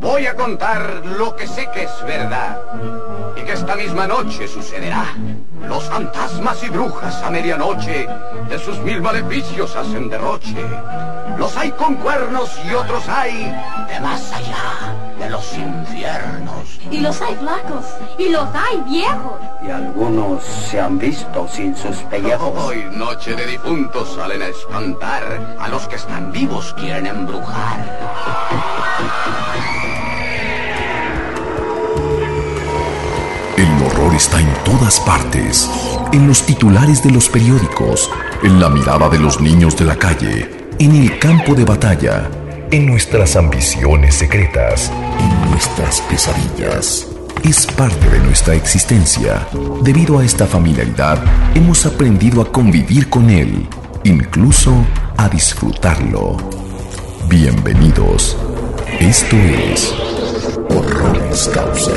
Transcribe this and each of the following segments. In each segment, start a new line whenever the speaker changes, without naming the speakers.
voy a contar lo que sé que es verdad y que esta misma noche sucederá. Los fantasmas y brujas a medianoche de sus 1000 maleficios hacen derroche. Los hay con cuernos y otros hay de más allá de los infiernos.
Y los hay flacos y los hay viejos.
Y algunos se han visto sin sus pellejos.
Hoy, noche de difuntos, salen a espantar. A los que están vivos quieren embrujar.
El horror está en todas partes, en los titulares de los periódicos, en la mirada de los niños de la calle, en el campo de batalla, en nuestras ambiciones secretas, en nuestras pesadillas. Es parte de nuestra existencia. Debido a esta familiaridad, hemos aprendido a convivir con él, incluso a disfrutarlo. Bienvenidos. Esto es Horroris Causa.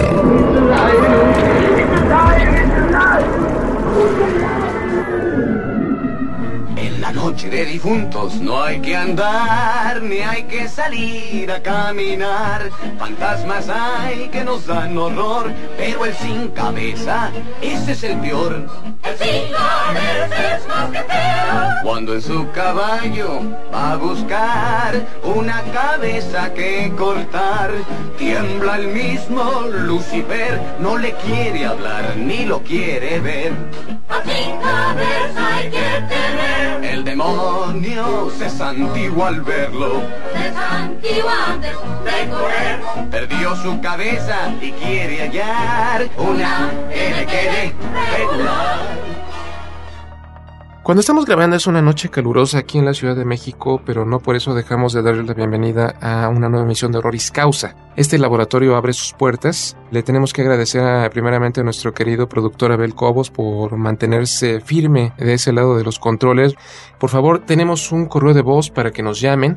En la noche de difuntos no hay que andar, ni hay que salir a caminar. Fantasmas hay que nos dan horror, pero el sin cabeza, ese es el peor.
El sin cabeza es más que feo.
Cuando en su caballo va a buscar una cabeza que cortar, tiembla el mismo Lucifer, no le quiere hablar ni lo quiere ver.
Al sin cabeza hay que temer.
El demonio se santigua al verlo,
Se santigua antes de correr.
perdió su cabeza y quiere hallar una que le quede regular.
Cuando estamos grabando es una noche calurosa aquí en la Ciudad de México, pero no por eso dejamos de darle la bienvenida a una nueva emisión de Horroris Causa. Este laboratorio abre sus puertas. Le tenemos que agradecer primeramente a nuestro querido productor Abel Cobos por mantenerse firme de ese lado de los controles. Por favor, tenemos un correo de voz para que nos llamen,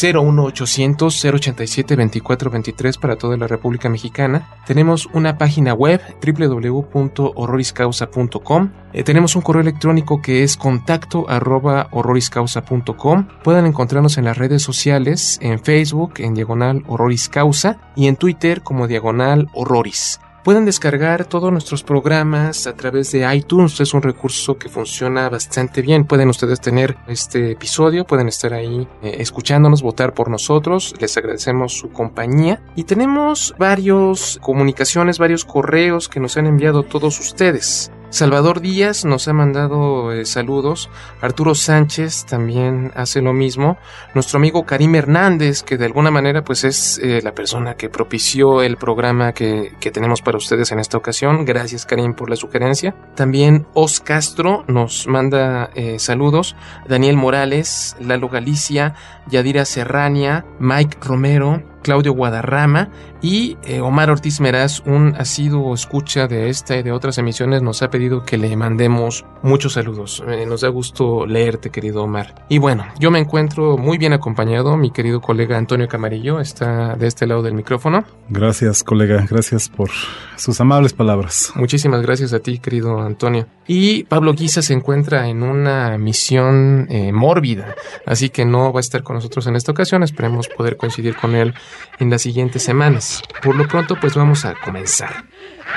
01800-087-2423 para toda la República Mexicana. Tenemos una página web, www.horroriscausa.com. Tenemos un correo electrónico que es contacto@horroriscausa.com. Pueden encontrarnos en las redes sociales, en Facebook, en diagonal Horroris Causa, y en Twitter como diagonal Horroris. Pueden descargar todos nuestros programas a través de iTunes. Es un recurso que funciona bastante bien. Pueden ustedes tener este episodio, pueden estar ahí escuchándonos, votar por nosotros. Les agradecemos su compañía. Y tenemos varias comunicaciones, varios correos que nos han enviado todos ustedes. Salvador Díaz nos ha mandado saludos. Arturo Sánchez también hace lo mismo. Nuestro amigo Karim Hernández, que de alguna manera pues es la persona que propició el programa que tenemos para ustedes en esta ocasión. Gracias, Karim, por la sugerencia. También Os Castro nos manda saludos. Daniel Morales, Lalo Galicia, Yadira Serrania, Mike Romero, Claudio Guadarrama y Omar Ortiz Meraz, un asiduo escucha de esta y de otras emisiones, nos ha pedido que le mandemos muchos saludos. Nos da gusto leerte, querido Omar. Y bueno, yo me encuentro muy bien acompañado. Mi querido colega Antonio Camarillo está de este lado del micrófono.
Gracias, colega. Gracias por sus amables palabras.
Muchísimas gracias a ti, querido Antonio. Y Pablo Guisa se encuentra en una misión mórbida, así que no va a estar con nosotros en esta ocasión. Esperemos poder coincidir con él en las siguientes semanas. Por lo pronto, pues vamos a comenzar.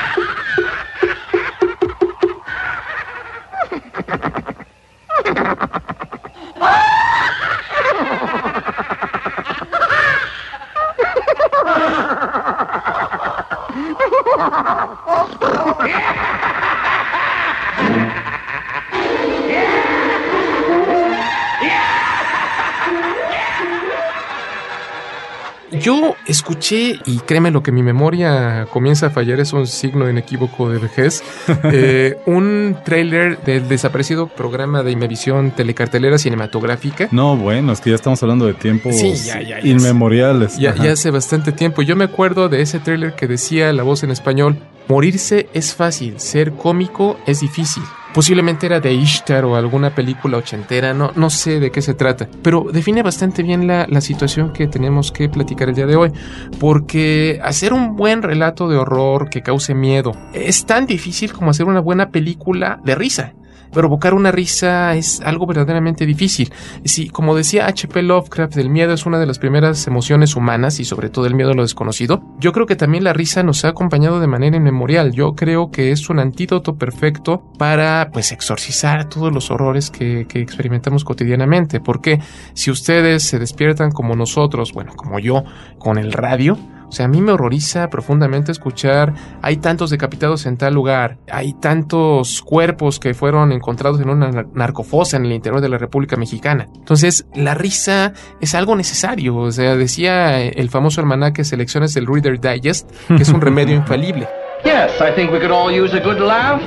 Yo escuché, y créeme lo que mi memoria comienza a fallar, es un signo inequívoco de vejez, un tráiler del desaparecido programa de Imevisión telecartelera cinematográfica.
No, bueno, es que ya estamos hablando de tiempos
ya
inmemoriales.
Ya hace bastante tiempo. Yo me acuerdo de ese tráiler que decía la voz en español: morirse es fácil, ser cómico es difícil. Posiblemente era de Ishtar o alguna película ochentera, no sé de qué se trata, pero define bastante bien la situación que tenemos que platicar el día de hoy, porque hacer un buen relato de horror que cause miedo es tan difícil como hacer una buena película de risa. provocar una risa es algo verdaderamente difícil. Sí, como decía H.P. Lovecraft, el miedo es una de las primeras emociones humanas y sobre todo el miedo a lo desconocido. Yo creo que también la risa nos ha acompañado de manera inmemorial. Yo creo que es un antídoto perfecto para, pues, exorcizar todos los horrores que experimentamos cotidianamente. Porque si ustedes se despiertan como nosotros, bueno, como yo, con el radio, o sea, a mí me horroriza profundamente escuchar, hay tantos decapitados en tal lugar, hay tantos cuerpos que fueron encontrados en una narcofosa en el interior de la República Mexicana. Entonces, la risa es algo necesario. O sea, decía el famoso almanaque Selecciones del Reader Digest, que es un remedio infalible.
Yes, I think we could all use a good laugh.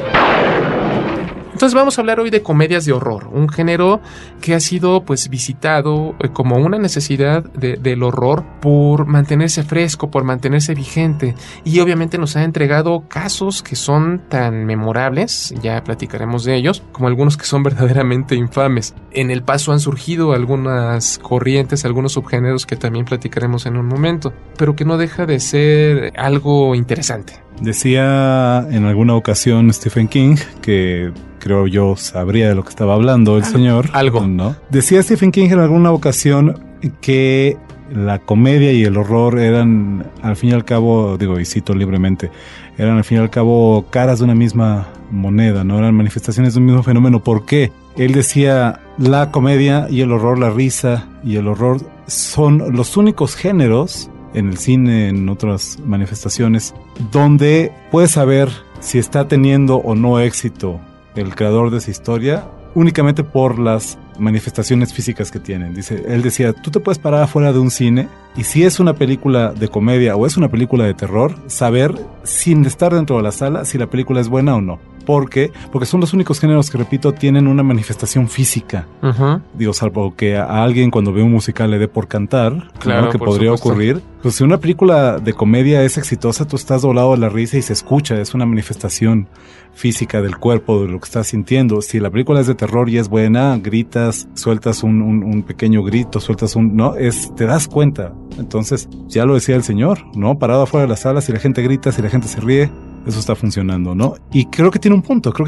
Entonces vamos a hablar hoy de comedias de horror, un género que ha sido pues visitado como una necesidad del horror por mantenerse fresco, por mantenerse vigente, y obviamente nos ha entregado casos que son tan memorables, ya platicaremos de ellos, como algunos que son verdaderamente infames. En el paso han surgido algunas corrientes, algunos subgéneros que también platicaremos en un momento, pero que no deja de ser algo interesante.
Decía en alguna ocasión Stephen King, que creo yo sabría de lo que estaba hablando el señor.
Algo.
¿No? Decía Stephen King en alguna ocasión que la comedia y el horror eran, al fin y al cabo, digo, y cito libremente, eran al fin y al cabo caras de una misma moneda, ¿no? Eran manifestaciones de un mismo fenómeno. ¿Por qué? Él decía, la comedia y el horror, la risa y el horror son los únicos géneros en el cine, en otras manifestaciones, donde puedes saber si está teniendo o no éxito el creador de esa historia únicamente por las manifestaciones físicas que tienen. Él decía, tú te puedes parar afuera de un cine y si es una película de comedia o es una película de terror, saber sin estar dentro de la sala si la película es buena o no. ¿Por qué? Porque son los únicos géneros que, repito, tienen una manifestación física. Uh-huh. Digo, salvo que a alguien cuando ve un musical le dé por cantar, claro, ¿no? Que podría supuesto ocurrir. Pues si una película de comedia es exitosa, tú estás doblado de la risa y se escucha, es una manifestación física del cuerpo, de lo que estás sintiendo. Si la película es de terror y es buena, gritas, sueltas un pequeño grito, ¿no? te das cuenta. Entonces, ya lo decía el señor, ¿no? Parado afuera de la sala, si la gente grita, si la gente se ríe, eso está funcionando, ¿no? Y creo que tiene un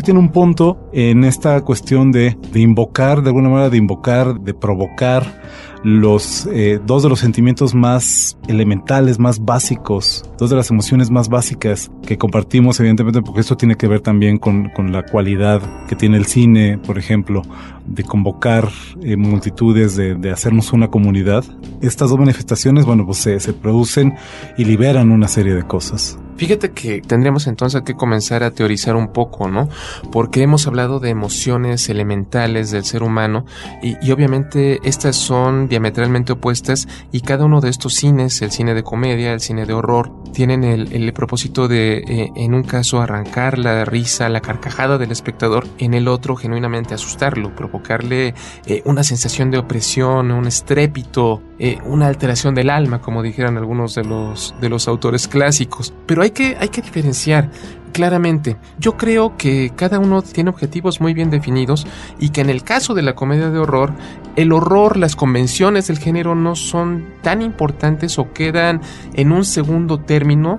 punto en esta cuestión de invocar, de alguna manera, de provocar dos de los sentimientos más elementales, más básicos, dos de las emociones más básicas que compartimos, evidentemente, porque esto tiene que ver también con la cualidad que tiene el cine, por ejemplo, de convocar multitudes, de hacernos una comunidad. Estas dos manifestaciones, bueno, pues se producen y liberan una serie de cosas.
Fíjate que tendríamos entonces que comenzar a teorizar un poco, ¿no? Porque hemos hablado de emociones elementales del ser humano y obviamente estas son diametralmente opuestas y cada uno de estos cines, el cine de comedia, el cine de horror, tienen el propósito de, en un caso, arrancar la risa, la carcajada del espectador, en el otro, genuinamente asustarlo, provocarle una sensación de opresión, un estrépito, una alteración del alma, como dijeran algunos de los autores clásicos. Pero hay que diferenciar claramente. Yo creo que cada uno tiene objetivos muy bien definidos y que en el caso de la comedia de horror, el horror, las convenciones del género no son tan importantes o quedan en un segundo término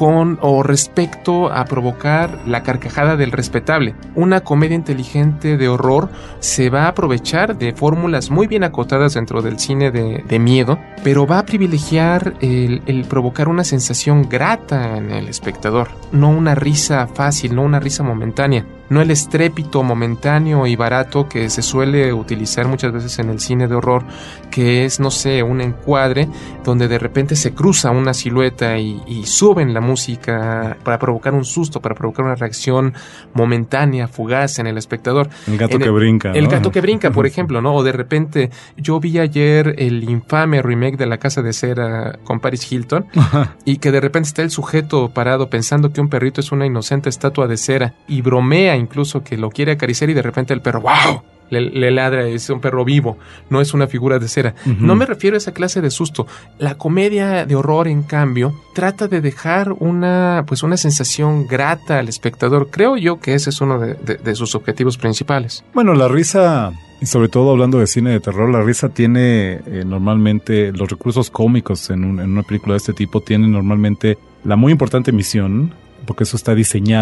respecto a provocar la carcajada del respetable. Una comedia inteligente de horror se va a aprovechar de fórmulas muy bien acotadas dentro del cine de miedo, pero va a privilegiar el provocar una sensación grata en el espectador, no una risa fácil, no una risa momentánea, no el estrépito momentáneo y barato que se suele utilizar muchas veces en el cine de horror, que es, no sé, un encuadre donde de repente se cruza una silueta y suben la música para provocar un susto, para provocar una reacción momentánea, fugaz en el espectador.
El gato que brinca, ¿no?
El gato que brinca, por ejemplo, ¿no? O de repente, yo vi ayer el infame remake de La Casa de Cera con Paris Hilton y que de repente está el sujeto parado pensando que un perrito es una inocente estatua de cera y bromea incluso que lo quiere acariciar y de repente el perro, ¡wow!, le ladra, es un perro vivo, no es una figura de cera. Uh-huh. No me refiero a esa clase de susto. La comedia de horror, en cambio, trata de dejar una sensación grata al espectador. Creo yo que ese es uno de sus objetivos principales.
Bueno, la risa, y sobre todo hablando de cine de terror, la risa tiene normalmente, los recursos cómicos en una película de este tipo tienen normalmente la muy importante misión, porque eso está diseñado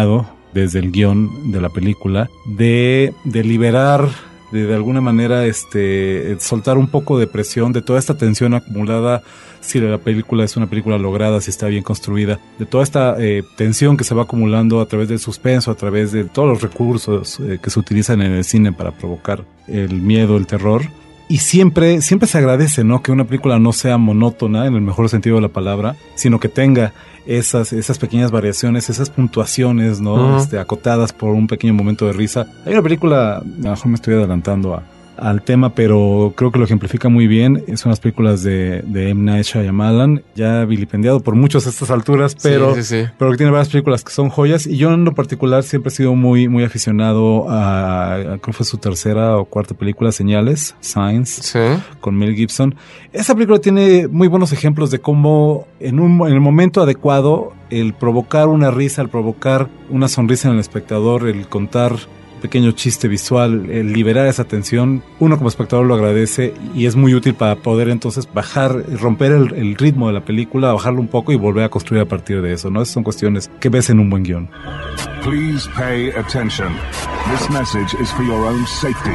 desde el guión de la película, de liberar, de alguna manera soltar un poco de presión de toda esta tensión acumulada, si la película es una película lograda, si está bien construida, de toda esta tensión que se va acumulando a través del suspenso, a través de todos los recursos que se utilizan en el cine para provocar el miedo, el terror. Y siempre se agradece, ¿no?, que una película no sea monótona en el mejor sentido de la palabra, sino que tenga esas pequeñas variaciones, esas puntuaciones, ¿no? Acotadas por un pequeño momento de risa. Hay una película, a lo mejor me estoy adelantando al tema, pero creo que lo ejemplifica muy bien. Son las películas de M. Night Shyamalan, ya vilipendiado por muchos a estas alturas, pero que tiene varias películas que son joyas. Y yo en lo particular siempre he sido muy, muy aficionado a creo que fue su tercera o cuarta película, Señales, Signs, con Mel Gibson. Esa película tiene muy buenos ejemplos de cómo en el momento adecuado, el provocar una risa, el provocar una sonrisa en el espectador, el contar pequeño chiste visual, el liberar esa tensión, uno como espectador lo agradece y es muy útil para poder entonces romper el ritmo de la película, bajarlo un poco y volver a construir a partir de eso, ¿no? Esas son cuestiones que ves en un buen guión.
Please pay attention. This message is for your own safety.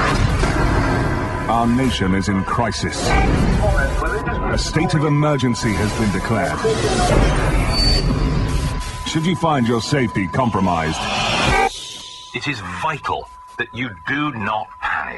Our nation is in crisis. A state of emergency has been declared. Should you find your safety compromised,
it is vital that you do not panic.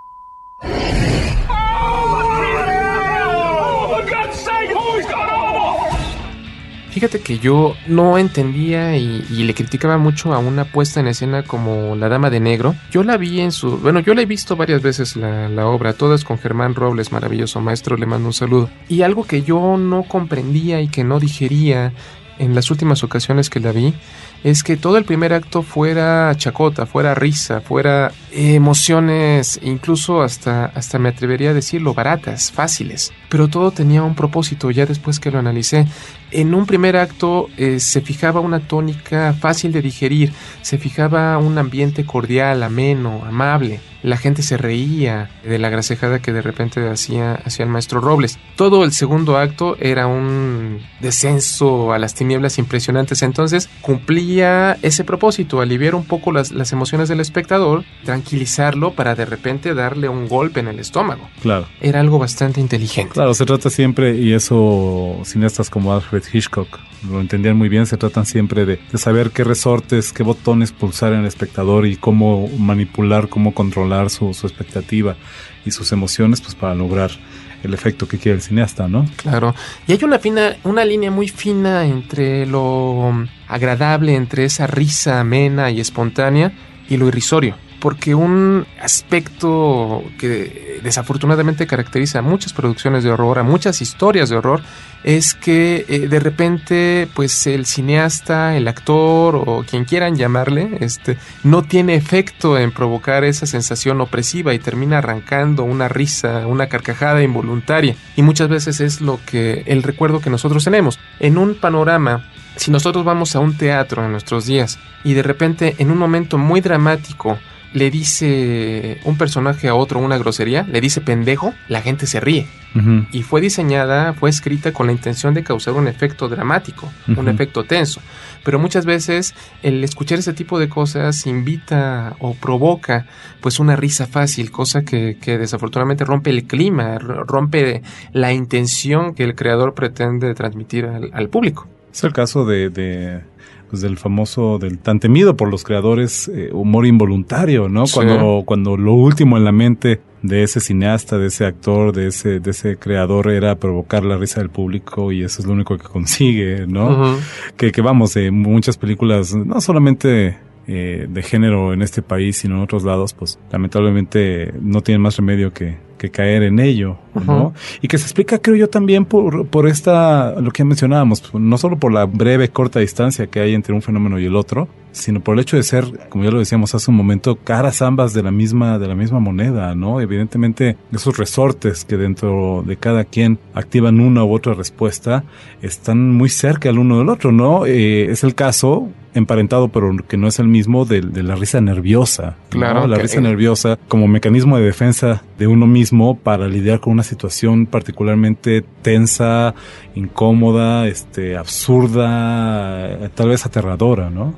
Fíjate que yo no entendía y le criticaba mucho a una puesta en escena como La Dama de Negro. Yo la vi yo la he visto varias veces la obra, todas con Germán Robles, maravilloso maestro, le mando un saludo. Y algo que yo no comprendía y que no digería en las últimas ocasiones que la vi, es que todo el primer acto fuera chacota, fuera risa, fuera emociones, incluso hasta me atrevería a decirlo, baratas, fáciles. Pero todo tenía un propósito, ya después que lo analicé. En un primer acto se fijaba una tónica fácil de digerir, se fijaba un ambiente cordial, ameno, amable. La gente se reía de la gracejada que de repente hacía el maestro Robles. Todo el segundo acto era un descenso a las tinieblas impresionantes. Entonces cumplía ese propósito, aliviar un poco las emociones del espectador, tranquilizarlo para de repente darle un golpe en el estómago.
Claro.
Era algo bastante inteligente.
Claro, se trata siempre, y eso cineastas como Alfred Hitchcock lo entendían muy bien, se tratan siempre de saber qué resortes, qué botones pulsar en el espectador y cómo manipular, cómo controlar su expectativa y sus emociones, pues para lograr el efecto que quiere el cineasta, ¿no?
Claro, y hay una línea muy fina entre lo agradable, entre esa risa amena y espontánea y lo irrisorio. Porque un aspecto que desafortunadamente caracteriza a muchas producciones de horror, a muchas historias de horror, es que de repente pues el cineasta, el actor o quien quieran llamarle, no tiene efecto en provocar esa sensación opresiva y termina arrancando una risa, una carcajada involuntaria. Y muchas veces es el recuerdo que nosotros tenemos. En un panorama, si nosotros vamos a un teatro en nuestros días y de repente en un momento muy dramático le dice un personaje a otro una grosería, le dice pendejo, la gente se ríe. Uh-huh. Y fue escrita con la intención de causar un efecto dramático, uh-huh, un efecto tenso. Pero muchas veces el escuchar ese tipo de cosas invita o provoca pues una risa fácil, cosa que desafortunadamente rompe el clima, rompe la intención que el creador pretende transmitir al público.
Es el caso del famoso, del tan temido por los creadores humor involuntario, ¿no? Sí. Cuando lo último en la mente de ese cineasta, de ese actor, de ese creador era provocar la risa del público, y eso es lo único que consigue, ¿no? Uh-huh. Que vamos, muchas películas, no solamente de género en este país, sino en otros lados, pues lamentablemente no tienen más remedio que caer en ello, ¿no? Uh-huh. Y que se explica, creo yo, también por lo que mencionábamos, no solo por la breve, corta distancia que hay entre un fenómeno y el otro, sino por el hecho de ser, como ya lo decíamos hace un momento, caras ambas de la misma moneda, ¿no? Evidentemente, esos resortes que dentro de cada quien activan una u otra respuesta están muy cerca el uno del otro, ¿no? Es el caso, emparentado, pero que no es el mismo, de la risa nerviosa, ¿no? Claro. La risa nerviosa como mecanismo de defensa de uno mismo para lidiar con una situación particularmente tensa, incómoda, absurda, tal vez aterradora, ¿no?
Sí,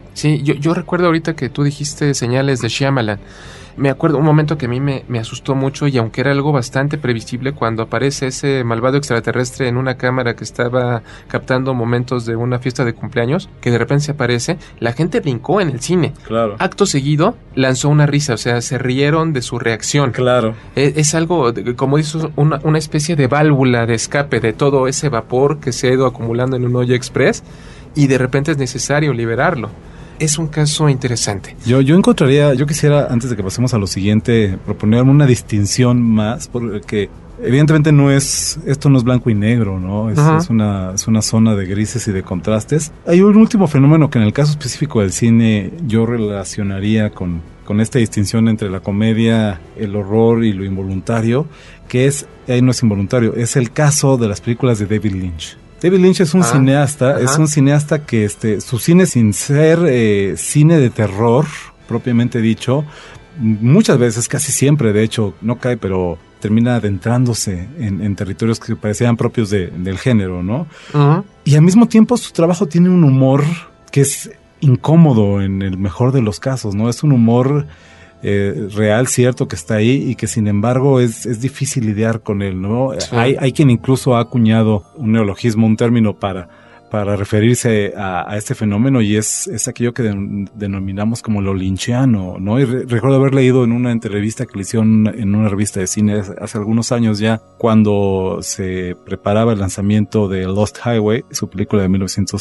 yo recuerdo ahorita que tú dijiste señales de Shyamalan. Me acuerdo un momento que a mí me asustó mucho, y aunque era algo bastante previsible, cuando aparece ese malvado extraterrestre en una cámara que estaba captando momentos de una fiesta de cumpleaños, que de repente se aparece, la gente brincó en el cine.
Claro.
Acto seguido, lanzó una risa, o sea, se rieron de su reacción.
Claro.
Es algo, como dices, una especie de válvula de escape de todo ese vapor que se ha ido acumulando en un hoyo express, y de repente es necesario liberarlo. Es un caso interesante.
Yo quisiera, antes de que pasemos a lo siguiente, proponer una distinción más, porque evidentemente esto no es blanco y negro, ¿no? Es una zona de grises y de contrastes. Hay un último fenómeno que en el caso específico del cine yo relacionaría con esta distinción entre la comedia, el horror y lo involuntario, que ahí no es involuntario, es el caso de las películas de David Lynch. David Lynch es un cineasta, es un cineasta que su cine, sin ser cine de terror propiamente dicho, muchas veces, casi siempre de hecho, no cae, pero termina adentrándose en territorios que parecían propios del género, ¿no? Y al mismo tiempo su trabajo tiene un humor que es incómodo en el mejor de los casos, ¿no? Es un humor real, cierto, que está ahí, y que sin embargo es difícil lidiar con él, ¿no? Sí. Hay quien incluso ha acuñado un neologismo, un término para referirse a este fenómeno, y es aquello que denominamos como lo lynchiano, ¿no? Y recuerdo haber leído en una entrevista que le hicieron en una revista de cine hace algunos años ya, cuando se preparaba el lanzamiento de Lost Highway, su película de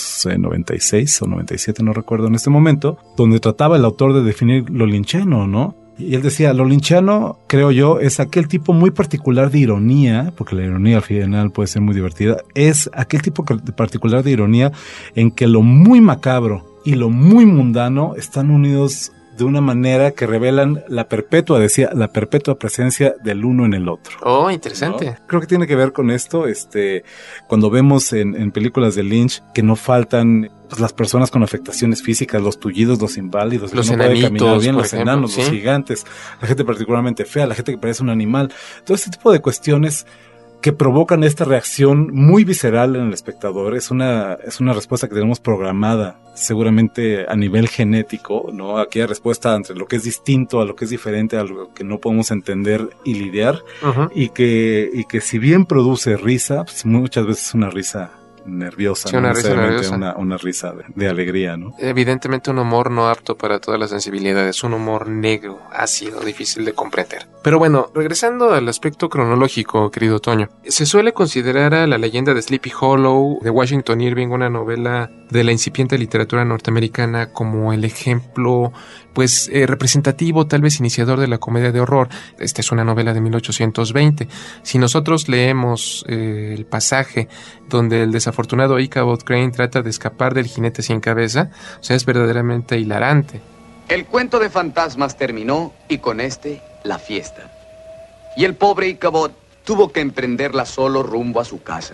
1996 o 97, no recuerdo en este momento, donde trataba el autor de definir lo lynchiano, ¿no? Y él decía, lo lynchiano, creo yo, es aquel tipo muy particular de ironía, porque la ironía al final puede ser muy divertida, es aquel tipo particular de ironía en que lo muy macabro y lo muy mundano están unidos de una manera que revelan la perpetua presencia del uno en el otro.
Oh, interesante.
¿No? Creo que tiene que ver con esto, cuando vemos en películas de Lynch que no faltan pues, las personas con afectaciones físicas, los tullidos, los inválidos,
los
que no puede caminar bien, los
ejemplo,
enanos, los gigantes, la gente particularmente fea, la gente que parece un animal, todo este tipo de cuestiones que provocan esta reacción muy visceral en el espectador. Es una respuesta que tenemos programada seguramente a nivel genético, ¿no? Aquella respuesta entre lo que es distinto a lo que es diferente, a lo que no podemos entender y lidiar, y que si bien produce risa, pues muchas veces es una risa nerviosa,
sí,
no
una risa nerviosa.
Una risa de alegría, ¿no?
Evidentemente un humor no apto para todas las sensibilidades, un humor negro, ácido, difícil de comprender. Pero bueno, regresando al aspecto cronológico, querido Toño, se suele considerar a La leyenda de Sleepy Hollow de Washington Irving, una novela de la incipiente literatura norteamericana, como el ejemplo pues representativo, tal vez iniciador de la comedia de horror. Esta es una novela de 1820. Si nosotros leemos el pasaje donde el desafortunado Ichabod Crane trata de escapar del jinete sin cabeza, o sea, es verdaderamente hilarante.
El cuento de fantasmas terminó, y con la fiesta. Y el pobre Ichabod tuvo que emprenderla solo rumbo a su casa.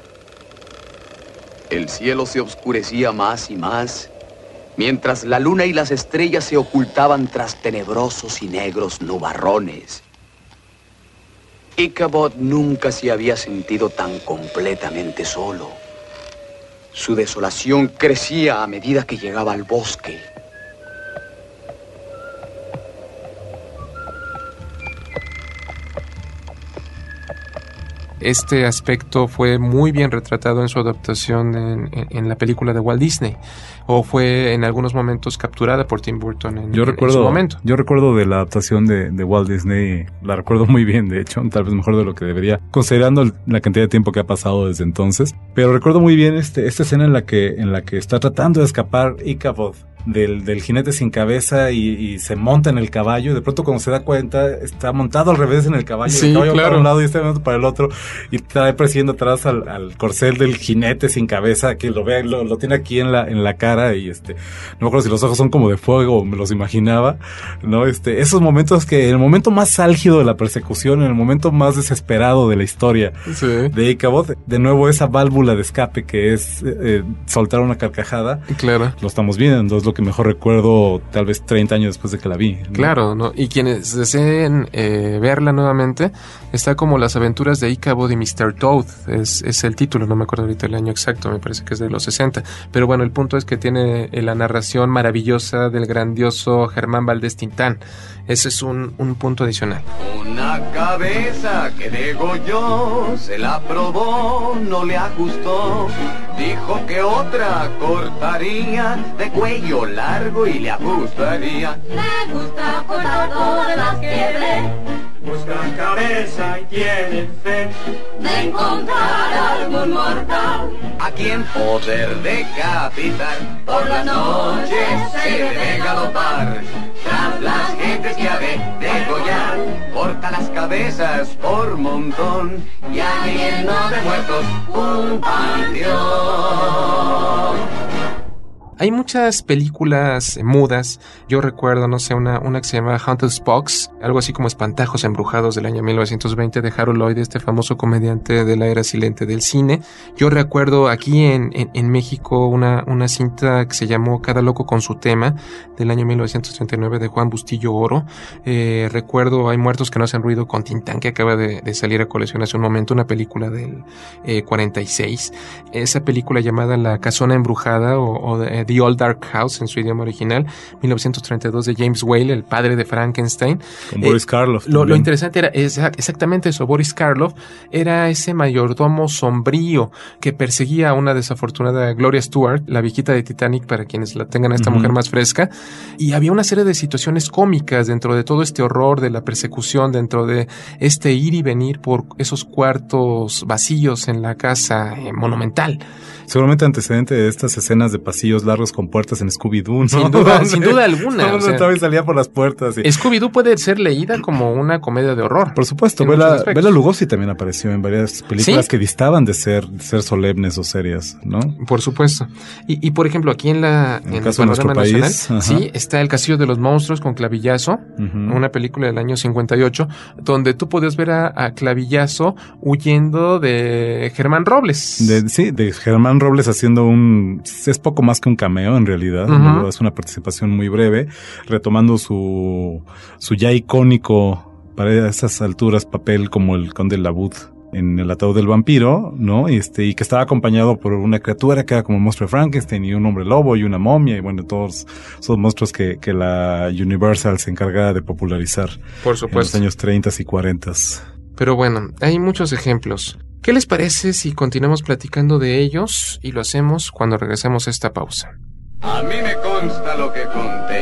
El cielo se oscurecía más y más, mientras la luna y las estrellas se ocultaban tras tenebrosos y negros nubarrones. Ichabod nunca se había sentido tan completamente solo. Su desolación crecía a medida que llegaba al bosque.
Este aspecto fue muy bien retratado en su adaptación en la película de Walt Disney, o fue en algunos momentos capturada por Tim Burton en su momento.
Yo recuerdo de la adaptación de Walt Disney, la recuerdo muy bien, de hecho, tal vez mejor de lo que debería, considerando la cantidad de tiempo que ha pasado desde entonces. Pero recuerdo muy bien esta escena en la que está tratando de escapar Ichabod del jinete sin cabeza y se monta en el caballo, y de pronto cuando se da cuenta está montado al revés en el caballo,
sí,
el caballo
claro,
para un lado y está para el otro, y está persiguiendo atrás al corcel del jinete sin cabeza, que lo ve, lo tiene aquí en la cara, y no me acuerdo si los ojos son como de fuego, me los imaginaba, ¿no? Esos momentos que en el momento más álgido de la persecución, en el momento más desesperado de la historia, sí, de Ichabod, de nuevo esa válvula de escape que es soltar una carcajada,
claro,
lo estamos viendo. Entonces lo que mejor recuerdo tal vez 30 años después de que la vi, ¿no?
Claro, ¿no? Y quienes deseen verla nuevamente, está como Las aventuras de Ichabod y Mr. Toad, es el título, no me acuerdo ahorita el año exacto, me parece que es de los 60, pero bueno, el punto es que tiene la narración maravillosa del grandioso Germán Valdés Tintán. Ese es un punto adicional.
Una cabeza que degolló, se la probó, no le ajustó. Dijo que otra cortaría de cuello largo y le ajustaría.
Me gusta por todas las que ve.
Buscan cabeza y tienen fe
de encontrar algún mortal
a quien poder decapitar.
Por las noches se debe galopar
tras las gentes que ha de degollar. Corta las cabezas por montón y lleno de muertos un panteón.
Hay muchas películas mudas. Yo recuerdo, no sé, una que se llama Haunted Spooks, algo así como Espantajos Embrujados del año 1920 de Harold Lloyd, este famoso comediante de la era silente del cine. Yo recuerdo aquí en México una cinta que se llamó Cada loco con su tema del año 1939 de Juan Bustillo Oro. Recuerdo Hay muertos que no hacen ruido con Tintán, que acaba de salir a colección hace un momento, una película del 46. Esa película llamada La Casona Embrujada o The Old Dark House en su idioma original, 1932 de James Whale, el padre de Frankenstein.
Con Boris Karloff.
Lo interesante era exactamente eso. Boris Karloff era ese mayordomo sombrío que perseguía a una desafortunada Gloria Stewart, la viejita de Titanic, para quienes la tengan a esta mujer más fresca, y había una serie de situaciones cómicas dentro de todo este horror de la persecución, dentro de este ir y venir por esos cuartos vacíos en la casa monumental.
Seguramente antecedente de estas escenas de pasillos largos con puertas en Scooby-Doo, ¿no?
Sin duda alguna.
O sea, salía por las puertas. Y...
Scooby-Doo puede ser leída como una comedia de horror.
Por supuesto. Bela Lugosi también apareció en varias películas que distaban de ser solemnes o serias, ¿no?
Por supuesto. Y por ejemplo, aquí en el
caso de nuestro país,
nacional, sí, está El Castillo de los Monstruos con Clavillazo, una película del año 58, donde tú podías ver a Clavillazo huyendo de Germán Robles.
De Germán Robles haciendo es poco más que un cameo en realidad, es una participación muy breve, retomando su ya icónico para esas alturas papel como el Conde Labud en El ataúd del vampiro, ¿no? Y que estaba acompañado por una criatura que era como el monstruo de Frankenstein y un hombre lobo y una momia y bueno, todos esos monstruos que la Universal se encargaba de popularizar.
Por supuesto.
En los años 30 y 40.
Pero bueno, hay muchos ejemplos. ¿Qué les parece si continuamos platicando de ellos y lo hacemos cuando regresemos a esta pausa?
A mí me consta lo que conté.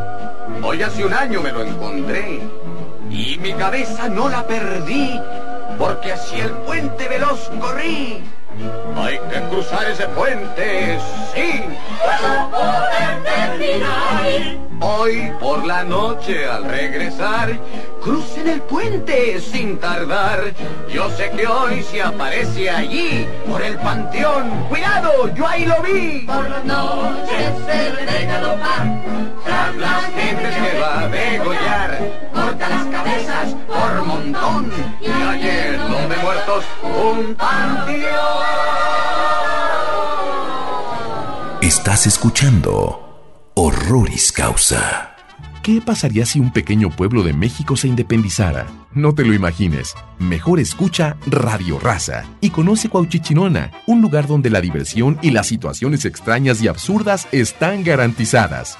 Hoy hace un año me lo encontré y mi cabeza no la perdí porque hacia el puente veloz corrí. Hay que cruzar ese puente, sí,
para poder terminar.
Hoy por la noche al regresar, crucen el puente sin tardar. Yo sé que hoy se aparece allí, por el panteón. ¡Cuidado! ¡Yo ahí lo vi!
Por las noches se debe galopar
tras las gentes que va a degollar.
Corta las cabezas
por montón y lleno de muertos un panteón.
Estás escuchando Horroris Causa. ¿Qué pasaría si un pequeño pueblo de México se independizara? No te lo imagines. Mejor escucha Radio Raza y conoce Cuauchichinona, un lugar donde la diversión y las situaciones extrañas y absurdas están garantizadas.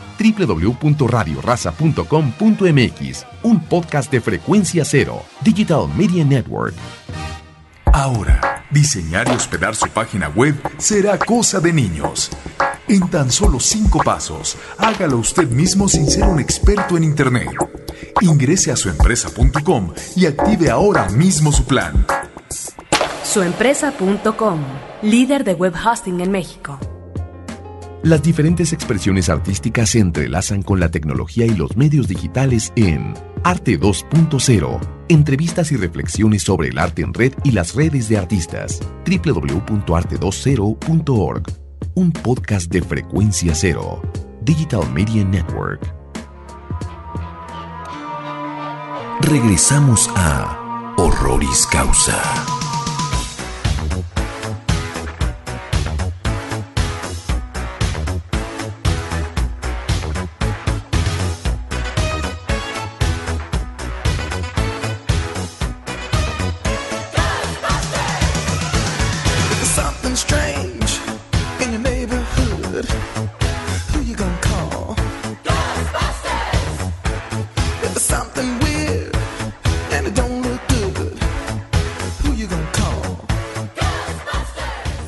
www.radioraza.com.mx, un podcast de Frecuencia Cero, Digital Media Network.
Ahora, diseñar y hospedar su página web será cosa de niños. En tan solo 5 pasos, hágalo usted mismo sin ser un experto en Internet. Ingrese a suempresa.com y active ahora mismo su plan.
Suempresa.com, líder de web hosting en México.
Las diferentes expresiones artísticas se entrelazan con la tecnología y los medios digitales en Arte 2.0. Entrevistas y reflexiones sobre el arte en red y las redes de artistas. www.arte20.org. Un podcast de Frecuencia Cero, Digital Media Network. Regresamos a Horroris Causa.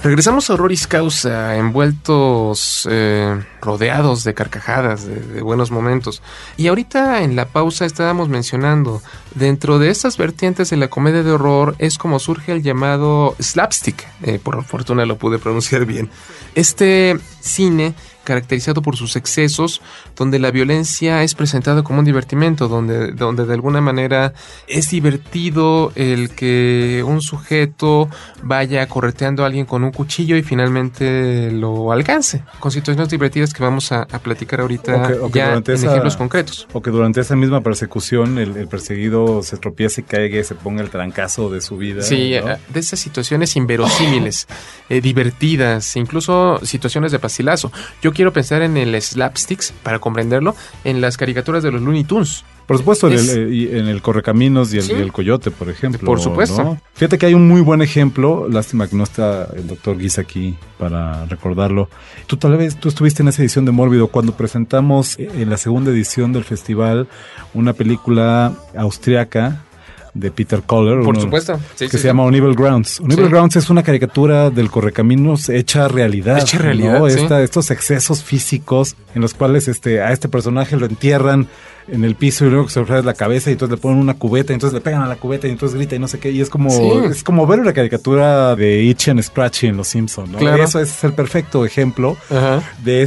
Regresamos a Horroris Causa, envueltos, rodeados de carcajadas, de buenos momentos. Y ahorita en la pausa estábamos mencionando, dentro de estas vertientes de la comedia de horror es como surge el llamado slapstick, por fortuna lo pude pronunciar bien. Este cine caracterizado por sus excesos, donde la violencia es presentada como un divertimento, donde de alguna manera es divertido el que un sujeto vaya correteando a alguien con un cuchillo y finalmente lo alcance, con situaciones divertidas que vamos a platicar ahorita ya en ejemplos concretos.
O que durante esa misma persecución el perseguido se tropiece y caiga y se ponga el trancazo de su vida.
Sí, ¿no? De esas situaciones inverosímiles, divertidas, incluso situaciones de pastilazo. Yo quiero pensar en el slapsticks, para comprenderlo, en las caricaturas de los Looney Tunes.
Por supuesto, en el Correcaminos y el Coyote, por ejemplo.
Por supuesto.
¿no? Fíjate que hay un muy buen ejemplo, lástima que no está el doctor Guisa aquí para recordarlo. Tú estuviste en esa edición de Mórbido cuando presentamos en la segunda edición del festival una película austriaca de Peter Koller.
Por supuesto.
Sí, que se llama On Evil Grounds. On Evil Grounds es una caricatura del Correcaminos hecha realidad.
Hecha realidad,
¿no?
sí.
Estos excesos físicos en los cuales a este personaje lo entierran en el piso y luego que se le ofrece la cabeza y entonces le ponen una cubeta y entonces le pegan a la cubeta y entonces grita y no sé qué. Y es como ver una caricatura de Itchy and Scratchy en Los Simpsons, ¿no?
Claro.
Eso es el perfecto ejemplo de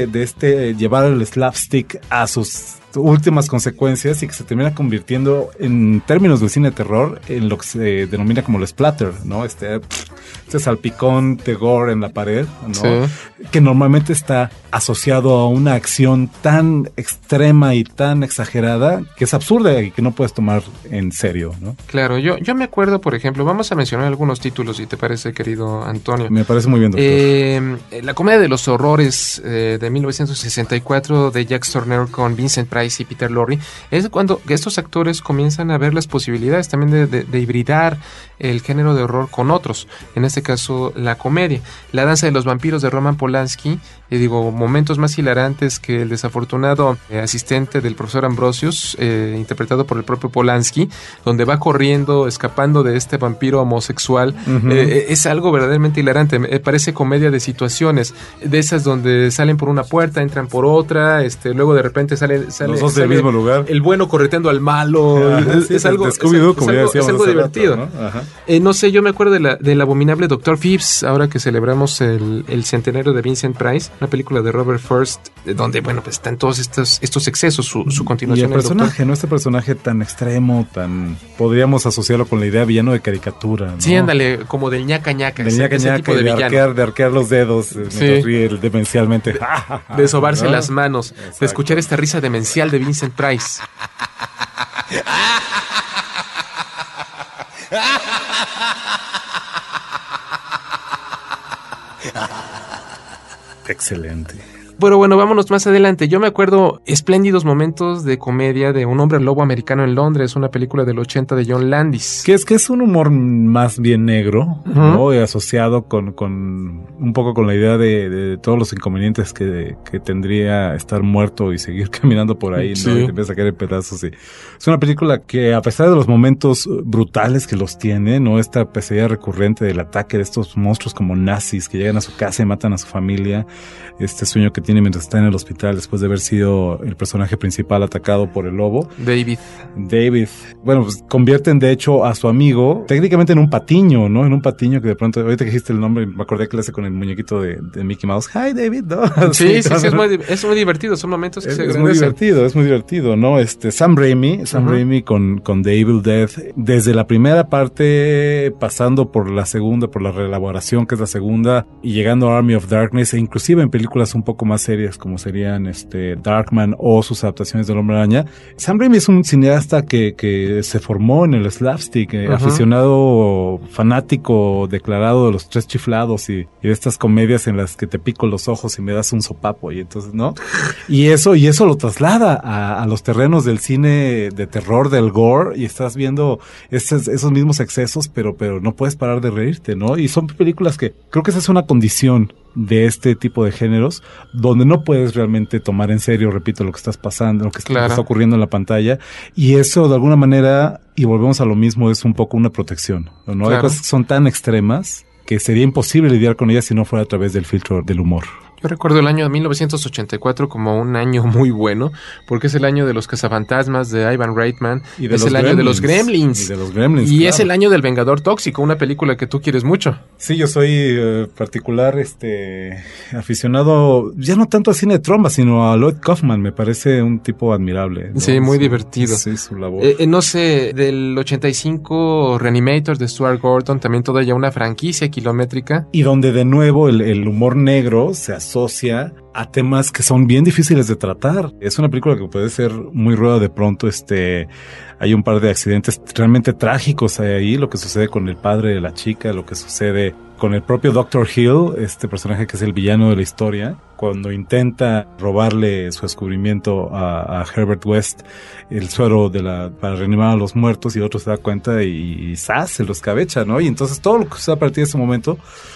este llevar el slapstick a sus últimas consecuencias y que se termina convirtiendo en términos del cine de terror en lo que se denomina como el splatter, ¿no? Este salpicón de gore en la pared, ¿no? Sí. Que normalmente está asociado a una acción tan extrema y tan exagerada que es absurda y que no puedes tomar en serio, ¿no?
Claro, yo me acuerdo, por ejemplo, vamos a mencionar algunos títulos, si te parece, querido Antonio.
Me parece muy bien, doctor.
La comedia de los horrores de 1964 de Jacques Tourneur con Vincent Price y Peter Lorre, es cuando estos actores comienzan a ver las posibilidades también de hibridar el género de horror con otros, en este caso la comedia. La danza de los vampiros de Roman Polanski, momentos más hilarantes que el desafortunado asistente del profesor Ambrosius, interpretado por el propio Polanski, donde va corriendo, escapando de este vampiro homosexual. Es algo verdaderamente hilarante, parece comedia de situaciones, de esas donde salen por una puerta, entran por otra, luego de repente sale
los dos del mismo lugar,
el bueno correteando al malo. Es algo divertido, ¿no? No sé, yo me acuerdo del abominable Dr. Phibs, ahora que celebramos el centenario de Vincent Price, una película de Robert Frost, donde, pues están todos estos excesos, su continuación.
Y el personaje, ¿no? Este personaje tan extremo, podríamos asociarlo con la idea de villano de caricatura, ¿no?
Sí, ándale, como del ñaca ñaca.
Del ñaca ñaca, de arquear los dedos, mientras ríe demencialmente.
De sobarse las manos, exacto, de escuchar esta risa demencial de Vincent Price.
Excelente.
Bueno, vámonos más adelante. Yo me acuerdo espléndidos momentos de comedia de Un hombre lobo americano en Londres, una película del 80 de John Landis.
Que es un humor más bien negro, ¿no? Y asociado con un poco con la idea de todos los inconvenientes que tendría estar muerto y seguir caminando por ahí, ¿no? Sí. Y te empieza a caer en pedazos. Es una película que, a pesar de los momentos brutales que los tiene, ¿no? Esta pesadilla recurrente del ataque de estos monstruos como nazis que llegan a su casa y matan a su familia, este sueño que tiene mientras está en el hospital después de haber sido el personaje principal atacado por el lobo.
David.
Bueno, pues convierten de hecho a su amigo técnicamente en un patiño, ¿no? En un patiño que de pronto, ahorita que dijiste el nombre, me acordé que le hace con el muñequito de Mickey Mouse. Hi, David, ¿no?
Sí, es muy divertido. Son momentos que se agradecen.
Es muy divertido, ¿no? Sam Raimi con The Evil Dead, desde la primera parte, pasando por la segunda, por la reelaboración que es la segunda, y llegando a Army of Darkness, e inclusive en películas un poco más serias como serían Darkman o sus adaptaciones del Hombre Araña. Sam Raimi es un cineasta que se formó en el slapstick, aficionado, fanático declarado de los tres chiflados y de estas comedias en las que te pico los ojos y me das un sopapo, y entonces, ¿no? Y eso lo traslada a los terrenos del cine de terror, del gore, y estás viendo esos mismos excesos, pero no puedes parar de reírte, ¿no? Y son películas que creo que esa es una condición de este tipo de géneros, donde no puedes realmente tomar en serio, repito, lo que estás pasando, lo que está ocurriendo en la pantalla, y eso de alguna manera, y volvemos a lo mismo, es un poco una protección, ¿no? Hay cosas que son tan extremas que sería imposible lidiar con ella si no fuera a través del filtro del humor.
Yo recuerdo el año de 1984 como un año muy bueno, porque es el año de los cazafantasmas de Ivan Reitman, es el año de los Gremlins, y
claro.
Es el año del Vengador Tóxico, una película que tú quieres mucho.
Sí, yo soy particular aficionado, ya no tanto a cine de tromba, sino a Lloyd Kaufman, me parece un tipo admirable, ¿no?
Sí, muy divertido.
Sí, su labor.
No sé, del 85 Reanimator de Stuart Gordon, también toda ya una franquicia kilométrica.
Y donde de nuevo el humor negro se asocia a temas que son bien difíciles de tratar. Es una película que puede ser muy ruda de pronto. Hay un par de accidentes realmente trágicos ahí, lo que sucede con el padre de la chica, lo que sucede con el propio Dr. Hill, este personaje que es el villano de la historia, cuando intenta robarle su descubrimiento a Herbert West, el suero para reanimar a los muertos, y otro se da cuenta y ¡zas!, se lo escabecha, ¿no? Y entonces todo lo que sucede a partir de ese momento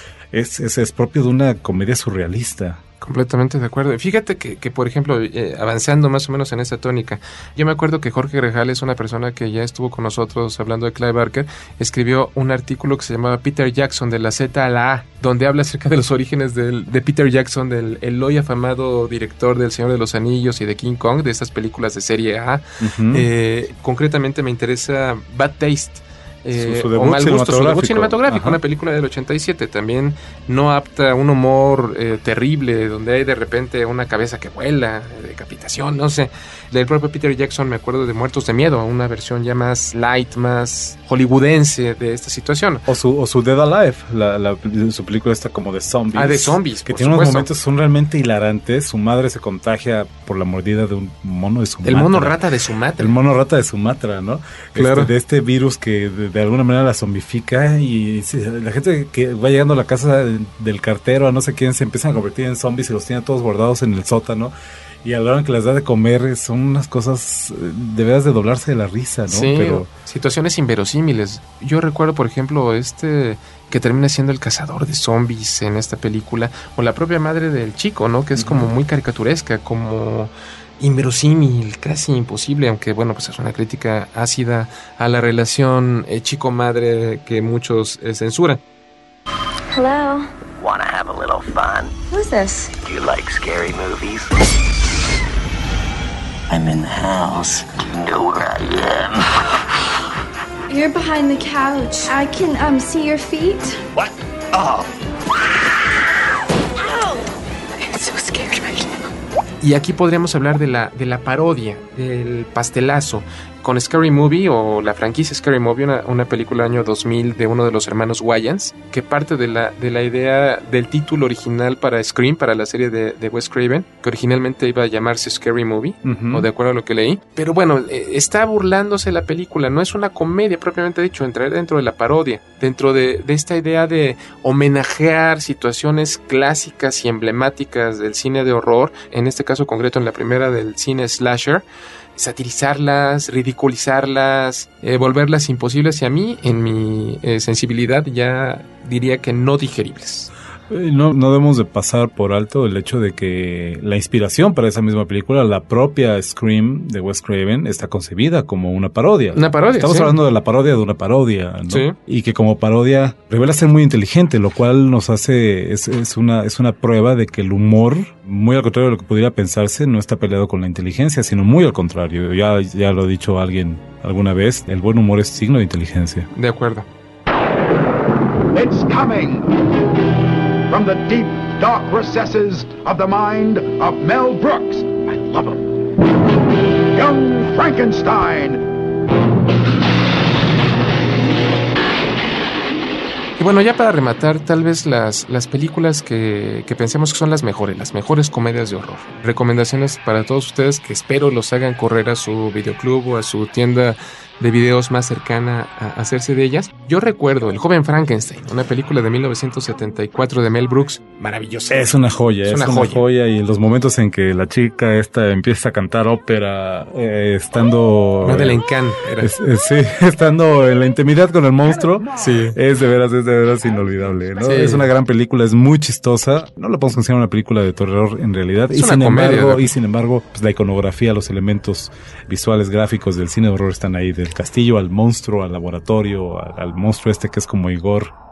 es propio de una comedia surrealista.
Completamente de acuerdo. Fíjate que por ejemplo, avanzando más o menos en esa tónica, yo me acuerdo que Jorge Grajales, una persona que ya estuvo con nosotros hablando de Clive Barker, escribió un artículo que se llamaba Peter Jackson, de la Z a la A, donde habla acerca de los orígenes de Peter Jackson, del el hoy afamado director del Señor de los Anillos y de King Kong, de estas películas de serie A. Concretamente me interesa Bad Taste,
su debut
cinematográfico, una película del 87, también no apta a un humor terrible, donde hay de repente una cabeza que vuela, decapitación, no sé. Del propio Peter Jackson me acuerdo de Muertos de Miedo, una versión ya más light, más hollywoodense de esta situación.
O su Dead Alive, su película está como de zombies.
De zombies,
que tiene unos momentos son realmente hilarantes. Su madre se contagia por la mordida de un mono de Sumatra.
El mono rata de Sumatra.
El mono rata de Sumatra, ¿no?
Claro.
De este virus que de alguna manera la zombifica, y la gente que va llegando a la casa del cartero, a no sé quién, se empiezan a convertir en zombies y los tiene todos guardados en el sótano. Y a la hora que les da de comer son unas cosas de veras de doblarse de la risa, ¿no?
Sí, pero situaciones inverosímiles. Yo recuerdo, por ejemplo, que termina siendo el cazador de zombies en esta película, o la propia madre del chico, ¿no? Que es como muy caricaturesca, como inverosímil, casi imposible, aunque bueno, pues es una crítica ácida a la relación chico-madre que muchos censuran.
Hello.
Wanna have a little fun?
Who's this?
Do you like scary movies? I'm in the house. You know where I am.
You're behind the couch. I can see your feet.
What? Oh.
Ow! I'm so scared right now.
Y aquí podríamos hablar de la parodia, del pastelazo, con Scary Movie, o la franquicia Scary Movie, una película del año 2000 de uno de los hermanos Wayans, que parte de la idea del título original para Scream, para la serie de Wes Craven, que originalmente iba a llamarse Scary Movie, o de acuerdo a lo que leí. Pero bueno, está burlándose la película, no es una comedia propiamente dicho, entra dentro de la parodia, dentro de esta idea de homenajear situaciones clásicas y emblemáticas del cine de horror, en este caso concreto en la primera del cine slasher, satirizarlas, ridiculizarlas, volverlas imposibles, y a mí, en mi sensibilidad, ya diría que no digeribles.
No debemos de pasar por alto el hecho de que la inspiración para esa misma película, la propia Scream de Wes Craven, está concebida como una parodia.
Una parodia,
Estamos hablando de la parodia de una parodia, ¿no?
Sí.
Y que como parodia revela ser muy inteligente, lo cual nos hace, es una prueba de que el humor, muy al contrario de lo que pudiera pensarse, no está peleado con la inteligencia, sino muy al contrario. Ya lo ha dicho alguien alguna vez, el buen humor es signo de inteligencia.
De acuerdo.
It's coming from the deep, dark recesses of the mind of Mel Brooks. I love him. Young Frankenstein.
Y bueno, ya para rematar, tal vez las películas que pensemos que son las mejores comedias de horror. Recomendaciones para todos ustedes que espero los hagan correr a su videoclub o a su tienda de videos más cercana a hacerse de ellas. Yo recuerdo El joven Frankenstein, una película de 1974 de Mel Brooks, maravillosa.
Es una joya, es una joya, y en los momentos en que la chica esta empieza a cantar ópera, estando...
Madeleine Kahn era.
Sí, estando en la intimidad con el monstruo,
sí.
Es de veras inolvidable, ¿no?
Sí.
Es una gran película, es muy chistosa. No la podemos considerar una película de terror en realidad.
Es una comedia, ¿no?
Y sin embargo, pues la iconografía, los elementos visuales, gráficos del cine de horror están ahí, del castillo al monstruo, al laboratorio, al monstruo este que es como Igor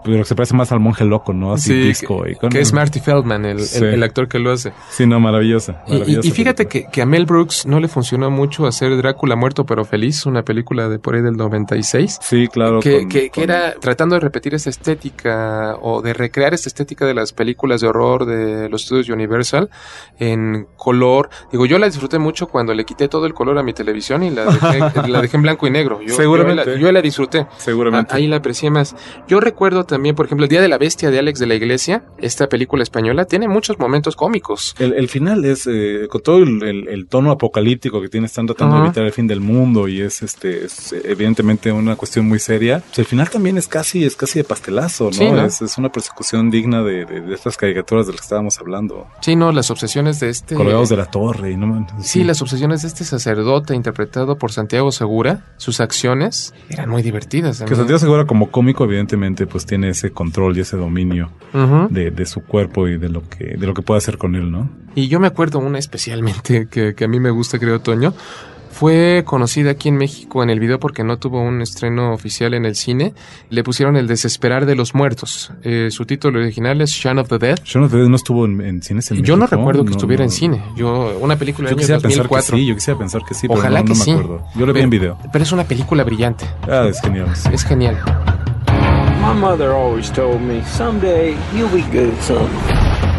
pero que se parece más al monje loco, ¿no? Así disco.
Que es Marty Feldman, el actor que lo hace.
Sí, no, maravillosa.
Y fíjate que a Mel Brooks no le funcionó mucho hacer Drácula muerto pero feliz, una película de por ahí del 96.
Sí, claro.
Que era tratando de repetir esa estética o de recrear esta estética de las películas de horror de los estudios Universal en color. Digo, yo la disfruté mucho cuando le quité todo el color a mi televisión y la dejé en blanco y negro.
Seguramente.
Yo la disfruté.
Seguramente.
Ahí la aprecié más. Yo recuerdo también, por ejemplo, El Día de la Bestia de Alex de la Iglesia, esta película española, tiene muchos momentos cómicos.
El final es, con todo el tono apocalíptico que tiene, están tratando de evitar el fin del mundo y es evidentemente una cuestión muy seria. Pues el final también es casi de pastelazo, ¿no?
Sí, ¿no?
Es una persecución digna de estas caricaturas de las que estábamos hablando.
Sí, no, las obsesiones de
Colgados de la torre. Y no,
sí, las obsesiones de este sacerdote interpretado por Santiago Segura, sus acciones eran muy divertidas.
Que Santiago Segura como cómico evidentemente pues tiene ese control y ese dominio de su cuerpo y de lo que puede hacer con él, ¿no?
Y yo me acuerdo una especialmente que a mí me gusta, creo, Toño. Fue conocida aquí en México en el video porque no tuvo un estreno oficial en el cine. Le pusieron El Desesperar de los Muertos. Su título original es Shaun of the Dead.
Shaun of the Dead no estuvo en cines en México.
Yo no recuerdo que estuviera en cine. Una película del año 2004.
Yo quisiera pensar que sí,
Ojalá
pero no
que
me acuerdo. Yo lo vi en video.
Pero es una película brillante.
Es genial.
Es genial.
My mother always told me, someday you'll be good at something.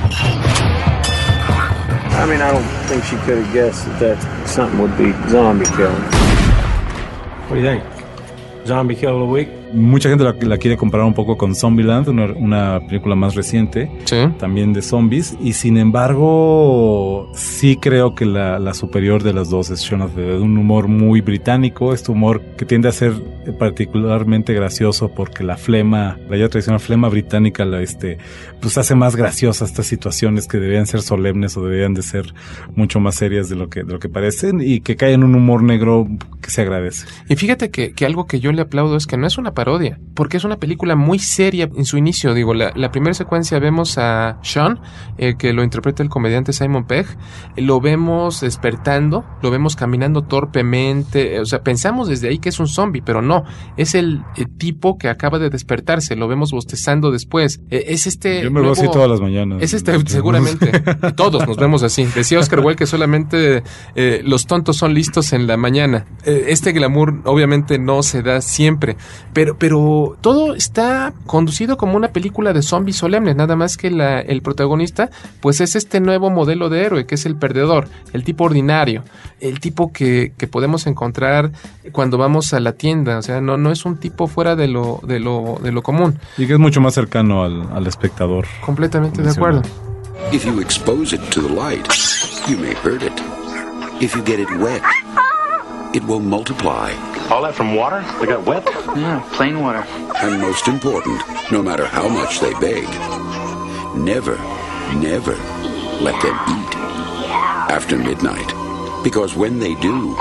I mean, I don't think she could have guessed that something would be zombie killing. What do you think? Zombie Kill of the Week?
Mucha gente la quiere comparar un poco con Zombieland, una película más reciente, también de zombies, y sin embargo sí creo que la superior de las dos es Shaun of the Dead, un humor muy británico, este humor que tiende a ser particularmente gracioso porque la ya tradicional flema británica pues hace más graciosas estas situaciones que deberían ser solemnes o deberían de ser mucho más serias de lo que parecen, y que cae en un humor negro que se agradece.
Y fíjate que algo que yo le aplaudo es que no es una parodia, porque es una película muy seria en su inicio. Digo, la primera secuencia vemos a Sean, que lo interpreta el comediante Simon Pegg, lo vemos despertando, lo vemos caminando torpemente, o sea, pensamos desde ahí que es un zombie, pero no, es el tipo que acaba de despertarse, lo vemos bostezando después.
Yo me veo así todas las mañanas.
Seguramente, todos nos vemos así. Decía Oscar Wilde que solamente los tontos son listos en la mañana. Este glamour obviamente no se da siempre, pero todo está conducido como una película de zombies solemnes, nada más que el protagonista pues es este nuevo modelo de héroe, que es el perdedor, el tipo ordinario, el tipo que podemos encontrar cuando vamos a la tienda, o sea, no es un tipo fuera de lo común.
Y que es mucho más cercano al espectador.
Completamente de acuerdo.
If you expose it to the light, you may hurt it. If you get it wet, it will multiply.
All that from water? They got wet?
Yeah, plain water.
And most important, no matter how much they beg, never let them eat after midnight. Because when they do,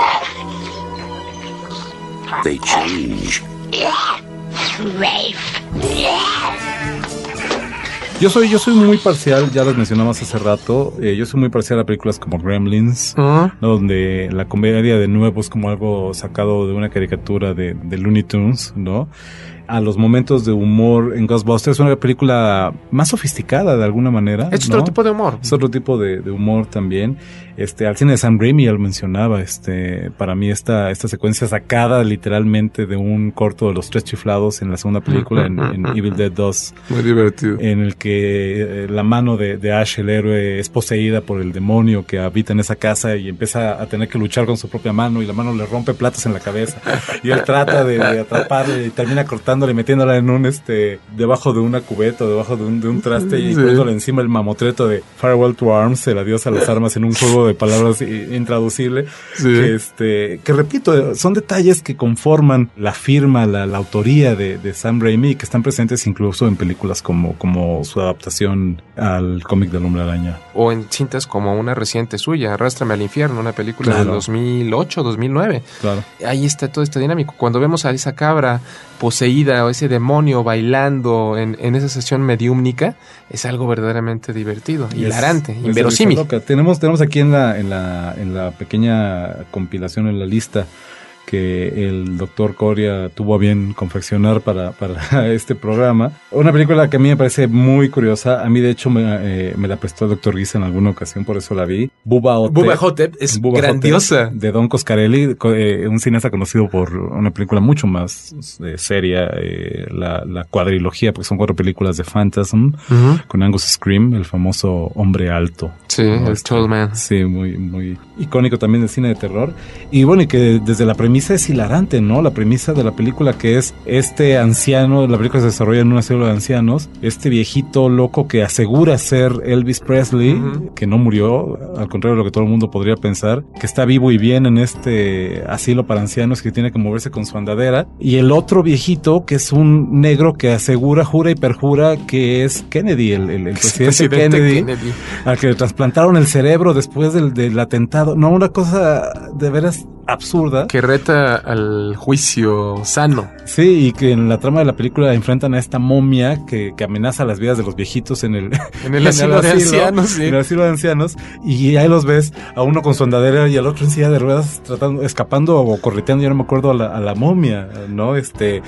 they change.
Yo soy muy parcial, ya las mencionamos hace rato, yo soy muy parcial a películas como Gremlins, ¿no? Donde la comedia de nuevo es como algo sacado de una caricatura de Looney Tunes, ¿no? A los momentos de humor en Ghostbusters, una película más sofisticada de alguna manera.
Es otro tipo de humor.
Es otro tipo de humor también. Al cine de Sam Raimi, él mencionaba, para mí esta secuencia sacada literalmente de un corto de Los Tres Chiflados en la segunda película, en Evil Dead 2.
Muy divertido.
En el que la mano de Ash, el héroe, es poseída por el demonio que habita en esa casa y empieza a tener que luchar con su propia mano y la mano le rompe platos en la cabeza. Y él trata de atraparle y termina cortándole, metiéndola en debajo de una cubeta, debajo de un traste y poniéndole encima el mamotreto de Farewell to Arms, el adiós a las armas, en un juego de palabras intraducible. Que repito, son detalles que conforman la firma, la autoría de Sam Raimi, que están presentes incluso en películas como su adaptación al cómic del Hombre Araña.
O en cintas como una reciente suya, Arrástrame al infierno, una película del 2008, 2009.
Claro.
Ahí está todo este dinámico. Cuando vemos a esa cabra poseída o ese demonio bailando en esa sesión mediúmnica, es algo verdaderamente divertido, hilarante, inverosímil.
Tenemos aquí en la pequeña compilación, en la lista, que el doctor Coria tuvo a bien confeccionar para este programa. Una película que a mí me parece muy curiosa. A mí, de hecho, me la prestó el doctor Guisa en alguna ocasión, por eso la vi. Bubba Hotep es grandiosa. De Don Coscarelli, un cineasta conocido por una película mucho más seria, la cuadrilogía, porque son 4 películas de Phantasm, con Angus Scrimm, el famoso hombre alto.
Sí, ¿no? El Tall Man.
Sí, muy, muy icónico también del cine de terror. Y bueno, y que desde la premisa es hilarante, ¿no? La premisa de la película, que es este anciano, la película se desarrolla en una célula de ancianos, este viejito loco que asegura ser Elvis Presley, que no murió, al contrario de lo que todo el mundo podría pensar, que está vivo y bien en este asilo para ancianos, que tiene que moverse con su andadera, y el otro viejito, que es un negro que asegura, jura y perjura que es Kennedy, el presidente Kennedy, al que le trasplantaron el cerebro después del atentado. No, una cosa de veras absurda.
Que reta al juicio sano.
Sí, y que en la trama de la película enfrentan a esta momia que amenaza las vidas de los viejitos en el
asilo de ancianos, sí. En
el asilo de ancianos, y ahí los ves a uno con su andadera y al otro en silla de ruedas escapando o correteando, yo no me acuerdo, a la momia, ¿no?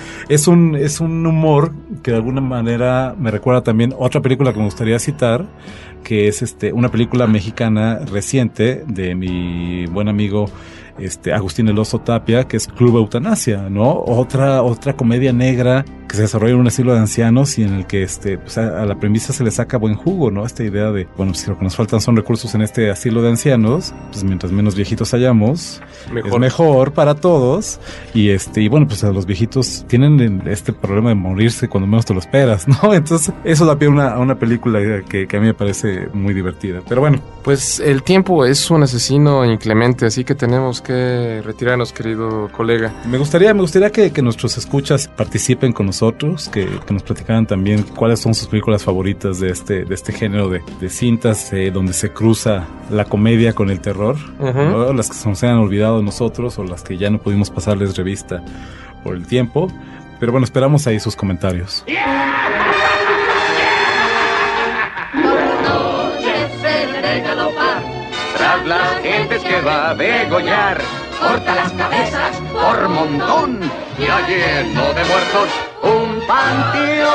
Es un humor que de alguna manera me recuerda también otra película que me gustaría citar, que es una película mexicana reciente de mi buen amigo Agustín El Oso Tapia, que es Club Eutanasia, ¿no? Otra comedia negra que se desarrolla en un asilo de ancianos y en el que pues a la premisa se le saca buen jugo, ¿no? Esta idea de, bueno, si lo que nos faltan son recursos en este asilo de ancianos, pues mientras menos viejitos hayamos, es mejor para todos. Y bueno, pues a los viejitos tienen este problema de morirse cuando menos te lo esperas, ¿no? Entonces, eso da pie a una película que a mí me parece muy divertida. Pero bueno.
Pues el tiempo es un asesino inclemente, así que tenemos que retirarnos, querido colega.
Me gustaría que nuestros escuchas participen con nosotros, que nos platicaran también cuáles son sus películas favoritas de este género de cintas donde se cruza la comedia con el terror, ¿no? Las que se nos hayan olvidado de nosotros o las que ya no pudimos pasarles revista por el tiempo. Pero bueno, esperamos ahí sus comentarios.
Tras las gentes que va a degollar, corta las cabezas por montón y ha lleno de muertos un panteón.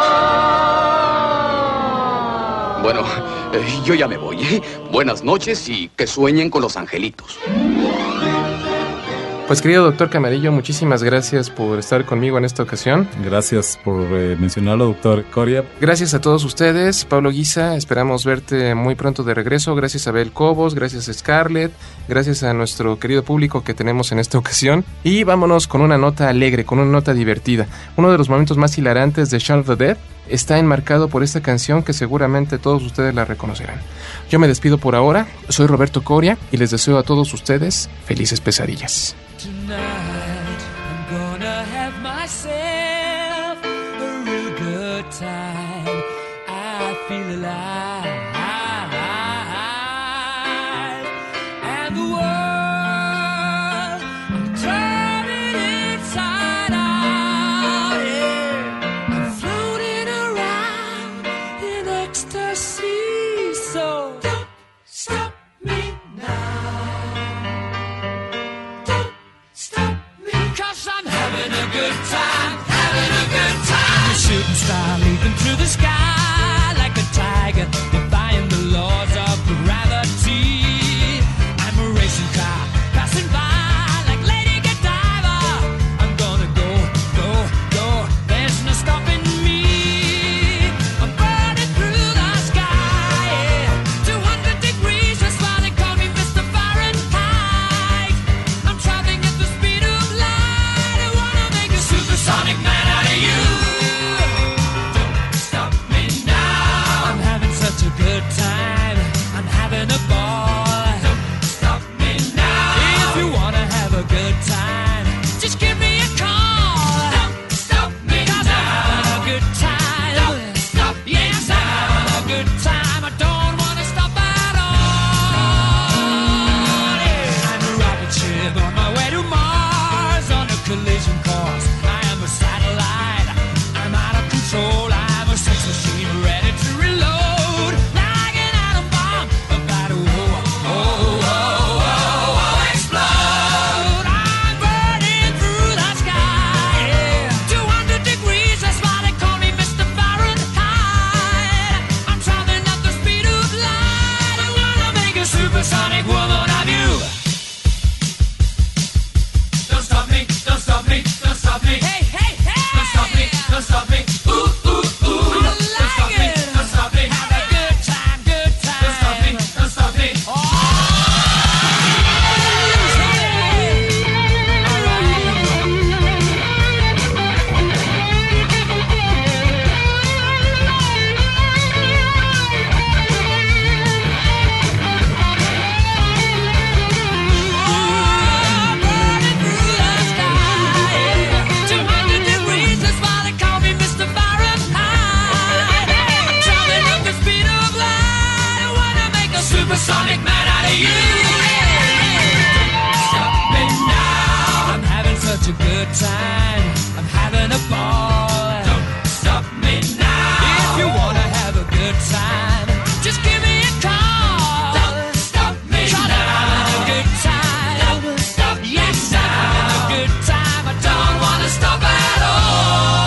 Bueno, yo ya me voy, ¿eh? Buenas noches y que sueñen con los angelitos.
Pues querido doctor Camarillo, muchísimas gracias por estar conmigo en esta ocasión.
Gracias por mencionarlo, doctor Coria.
Gracias a todos ustedes, Pablo Guisa, esperamos verte muy pronto de regreso. Gracias a Abel Cobos, gracias a Scarlett, gracias a nuestro querido público que tenemos en esta ocasión. Y vámonos con una nota alegre, con una nota divertida. Uno de los momentos más hilarantes de Shaun of the Dead está enmarcado por esta canción que seguramente todos ustedes la reconocerán. Yo me despido por ahora, soy Roberto Coria y les deseo a todos ustedes felices pesadillas.
Tonight, I'm gonna have myself a real good time. I feel alive, and the world, I'm turning inside out. Yeah. I'm floating around in ecstasy, so don't stop me now. Shooting star leaping through the sky like a tiger, defying the laws of gravity. I'm a racing car passing by like Lady Godiva. I'm gonna go, go, go. There's no stopping me. I'm burning through the sky, yeah. 200 degrees, that's why they call me Mr. Fahrenheit. I'm traveling at the speed of light. I wanna make a supersonic man out of you. supersonic woman of you. Don't stop me, don't stop me, don't stop me. Hey, hey, hey! Don't stop me, don't stop me. Ooh, ooh, ooh. Don't stop me, don't stop me. Have a good time, good time. Don't stop me, don't stop me. Supersonic man out of you. Stop me now. I'm having such a good time. I'm having a ball. Don't stop me now. If you wanna have a good time, just give me a call. Don't stop me now. I'm having a good time. Don't stop me now. I'm having a good time. I don't wanna stop at all.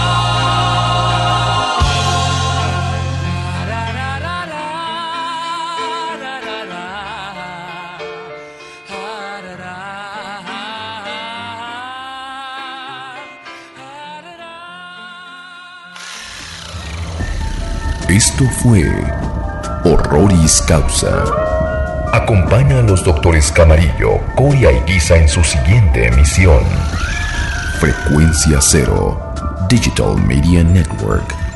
Esto fue Horroris Causa. Acompaña a los doctores Camarillo, Coria y Guisa en su siguiente emisión. Frecuencia Cero, Digital Media Network.